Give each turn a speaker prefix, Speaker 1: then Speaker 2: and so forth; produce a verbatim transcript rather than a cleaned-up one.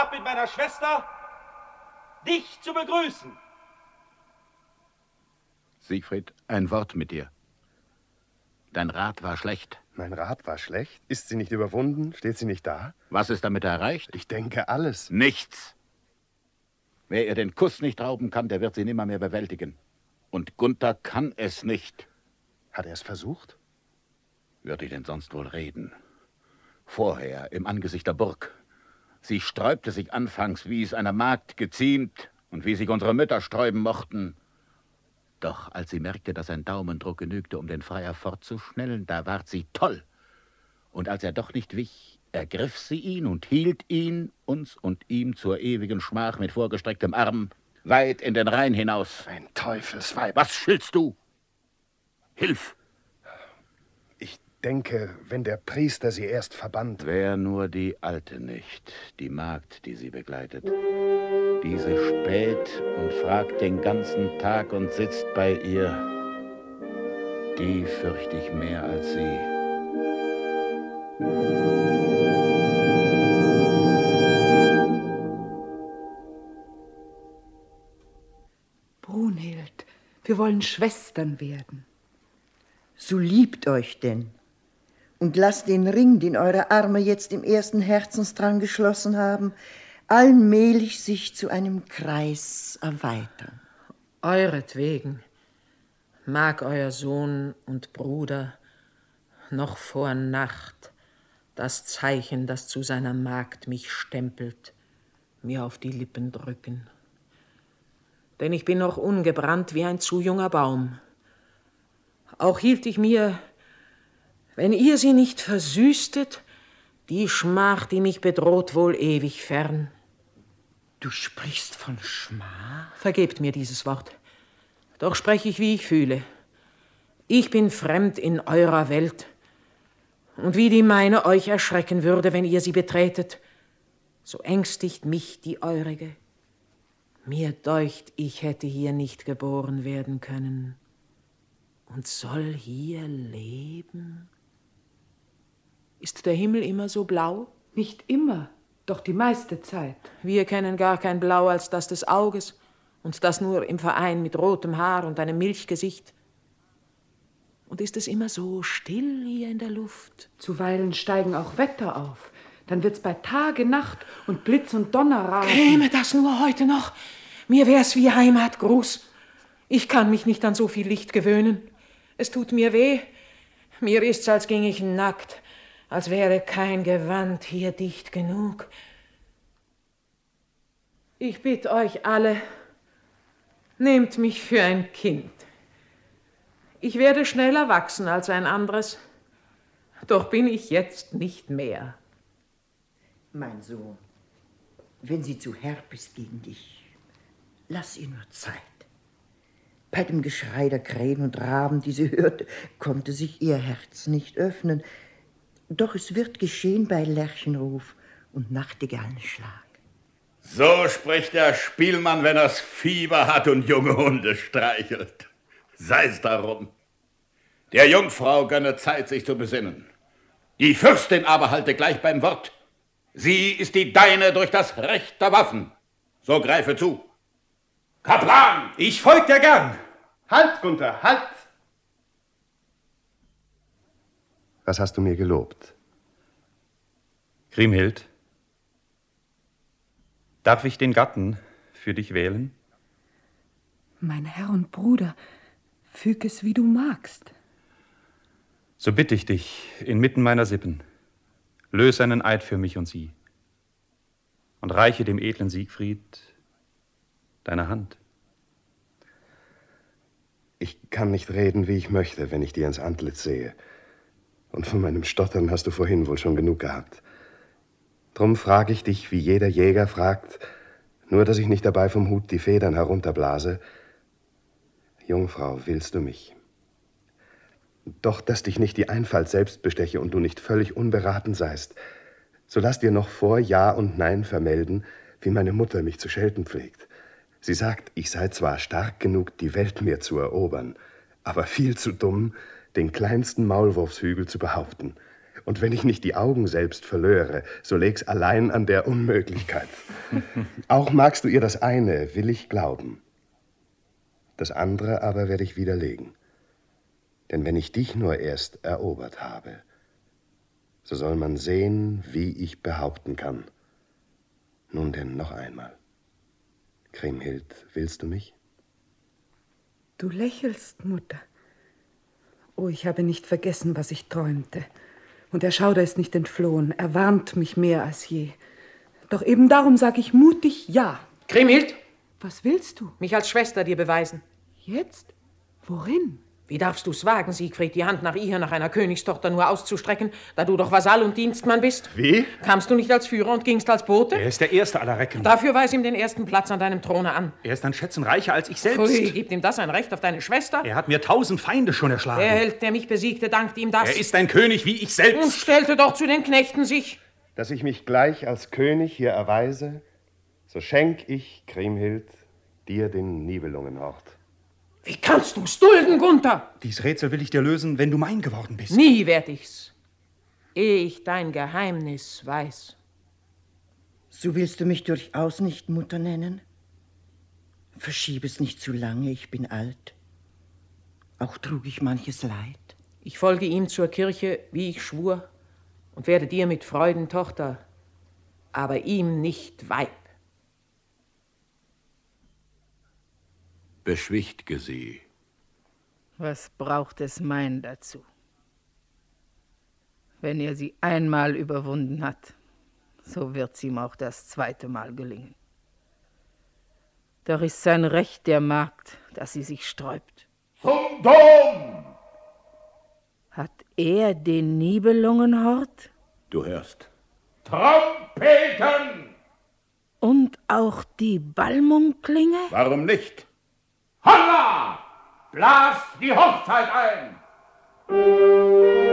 Speaker 1: Grab mit meiner Schwester, dich zu begrüßen.
Speaker 2: Siegfried, ein Wort mit dir. Dein Rat war schlecht.
Speaker 3: Mein Rat war schlecht? Ist sie nicht überwunden? Steht sie nicht da?
Speaker 2: Was ist damit erreicht?
Speaker 3: Ich denke, alles.
Speaker 2: Nichts. Wer ihr den Kuss nicht rauben kann, der wird sie nimmer mehr bewältigen. Und Gunther kann es nicht.
Speaker 3: Hat er es versucht?
Speaker 2: Würde ich denn sonst wohl reden? Vorher, im Angesicht der Burg. Sie sträubte sich anfangs, wie es einer Magd geziemt und wie sich unsere Mütter sträuben mochten. Doch als sie merkte, dass ein Daumendruck genügte, um den Freier fortzuschnellen, da ward sie toll. Und als er doch nicht wich, ergriff sie ihn und hielt ihn, uns und ihm zur ewigen Schmach mit vorgestrecktem Arm, weit in den Rhein hinaus.
Speaker 3: Ein Teufelsweib.
Speaker 2: Was schiltst du? Hilf!
Speaker 3: Ich denke, wenn der Priester sie erst verbannt.
Speaker 2: Wär nur die Alte nicht, die Magd, die sie begleitet. Diese späht und fragt den ganzen Tag und sitzt bei ihr. Die fürchte ich mehr als sie.
Speaker 4: Brunhild, wir wollen Schwestern werden.
Speaker 5: So liebt euch denn. Und lasst den Ring, den eure Arme jetzt im ersten Herzensdrang geschlossen haben, allmählich sich zu einem Kreis erweitern.
Speaker 6: Euretwegen mag euer Sohn und Bruder noch vor Nacht das Zeichen, das zu seiner Magd mich stempelt, mir auf die Lippen drücken. Denn ich bin noch ungebrannt wie ein zu junger Baum. Auch hielt ich mir, wenn ihr sie nicht versüßtet, die Schmach, die mich bedroht, wohl ewig fern.
Speaker 4: Du sprichst von Schmach?
Speaker 6: Vergebt mir dieses Wort. Doch spreche ich, wie ich fühle. Ich bin fremd in eurer Welt. Und wie die meine euch erschrecken würde, wenn ihr sie betretet, so ängstigt mich die eurige. Mir deucht, ich hätte hier nicht geboren werden können und soll hier leben. Ist der Himmel immer so blau?
Speaker 4: Nicht immer, doch die meiste Zeit.
Speaker 6: Wir kennen gar kein Blau als das des Auges und das nur im Verein mit rotem Haar und einem Milchgesicht. Und ist es immer so still hier in der Luft?
Speaker 4: Zuweilen steigen auch Wetter auf. Dann wird's bei Tage, Nacht und Blitz und Donner rasen.
Speaker 6: Käme das nur heute noch? Mir wär's wie Heimatgruß. Ich kann mich nicht an so viel Licht gewöhnen. Es tut mir weh. Mir ist's, als ging ich nackt, als wäre kein Gewand hier dicht genug. Ich bitt euch alle, nehmt mich für ein Kind. Ich werde schneller wachsen als ein anderes, doch bin ich jetzt nicht mehr.
Speaker 5: Mein Sohn, wenn sie zu herb ist gegen dich, lass ihr nur Zeit. Bei dem Geschrei der Krähen und Raben, die sie hörte, konnte sich ihr Herz nicht öffnen. Doch es wird geschehen bei Lerchenruf und Nachtigallenschlag.
Speaker 2: So spricht der Spielmann, wenn er's Fieber hat und junge Hunde streichelt. Sei's darum. Der Jungfrau gönne Zeit, sich zu besinnen. Die Fürstin aber halte gleich beim Wort. Sie ist die deine durch das Recht der Waffen. So greife zu. Kaplan!
Speaker 1: Ich folg dir gern.
Speaker 3: Halt, Gunther, halt! Was hast du mir gelobt?
Speaker 7: Kriemhild, darf ich den Gatten für dich wählen?
Speaker 4: Mein Herr und Bruder, füg es, wie du magst.
Speaker 7: So bitte ich dich, inmitten meiner Sippen, löse einen Eid für mich und sie und reiche dem edlen Siegfried deine Hand.
Speaker 3: Ich kann nicht reden, wie ich möchte, wenn ich dir ins Antlitz sehe. Und von meinem Stottern hast du vorhin wohl schon genug gehabt. Drum frage ich dich, wie jeder Jäger fragt, nur dass ich nicht dabei vom Hut die Federn herunterblase: Jungfrau, willst du mich? Doch, dass dich nicht die Einfalt selbst besteche und du nicht völlig unberaten seist, so lass dir noch vor Ja und Nein vermelden, wie meine Mutter mich zu schelten pflegt. Sie sagt, ich sei zwar stark genug, die Welt mir zu erobern, aber viel zu dumm, den kleinsten Maulwurfshügel zu behaupten. Und wenn ich nicht die Augen selbst verlöre, so leg's allein an der Unmöglichkeit. Auch magst du ihr das eine, will ich glauben. Das andere aber werde ich widerlegen. Denn wenn ich dich nur erst erobert habe, so soll man sehen, wie ich behaupten kann. Nun denn noch einmal. Kriemhild, willst du mich?
Speaker 4: Du lächelst, Mutter. Oh, ich habe nicht vergessen, was ich träumte. Und der Schauder ist nicht entflohen. Er warnt mich mehr als je. Doch eben darum sage ich mutig ja.
Speaker 6: Kriemhild!
Speaker 4: Was willst du?
Speaker 6: Mich als Schwester dir beweisen.
Speaker 4: Jetzt? Worin?
Speaker 6: Wie darfst du's wagen, Siegfried, die Hand nach ihr, nach einer Königstochter nur auszustrecken, da du doch Vasall und Dienstmann bist?
Speaker 3: Wie?
Speaker 6: Kamst du nicht als Führer und gingst als Bote?
Speaker 7: Er ist der Erste aller Recken.
Speaker 6: Dafür weis ihm den ersten Platz an deinem Throne an.
Speaker 7: Er ist an Schätzen reicher als ich selbst.
Speaker 6: Pfui, gibt ihm das ein Recht auf deine Schwester?
Speaker 7: Er hat mir tausend Feinde schon erschlagen.
Speaker 6: Der Held, der mich besiegte, dankt ihm das.
Speaker 7: Er ist ein König wie ich selbst.
Speaker 6: Und stellte doch zu den Knechten sich.
Speaker 3: Dass ich mich gleich als König hier erweise, so schenk ich, Kriemhild, dir den Nibelungenhort.
Speaker 6: Wie kannst du's dulden, Gunther?
Speaker 7: Dies Rätsel will ich dir lösen, wenn du mein geworden bist.
Speaker 6: Nie werd ich's, ehe ich dein Geheimnis weiß.
Speaker 5: So willst du mich durchaus nicht Mutter nennen? Verschieb es nicht zu lange, ich bin alt. Auch trug ich manches Leid.
Speaker 6: Ich folge ihm zur Kirche, wie ich schwur, und werde dir mit Freuden Tochter, aber ihm nicht Weib.
Speaker 2: Beschwichtige sie.
Speaker 8: Was braucht es mein dazu? Wenn er sie einmal überwunden hat, so wird's ihm auch das zweite Mal gelingen. Doch ist sein Recht der Magd, dass sie sich sträubt.
Speaker 1: Zum Dom!
Speaker 8: Hat er den Nibelungenhort?
Speaker 2: Du hörst.
Speaker 1: Trompeten!
Speaker 8: Und auch die Balmunklinge?
Speaker 2: Warum nicht?
Speaker 1: Holla! Blas die Hochzeit ein!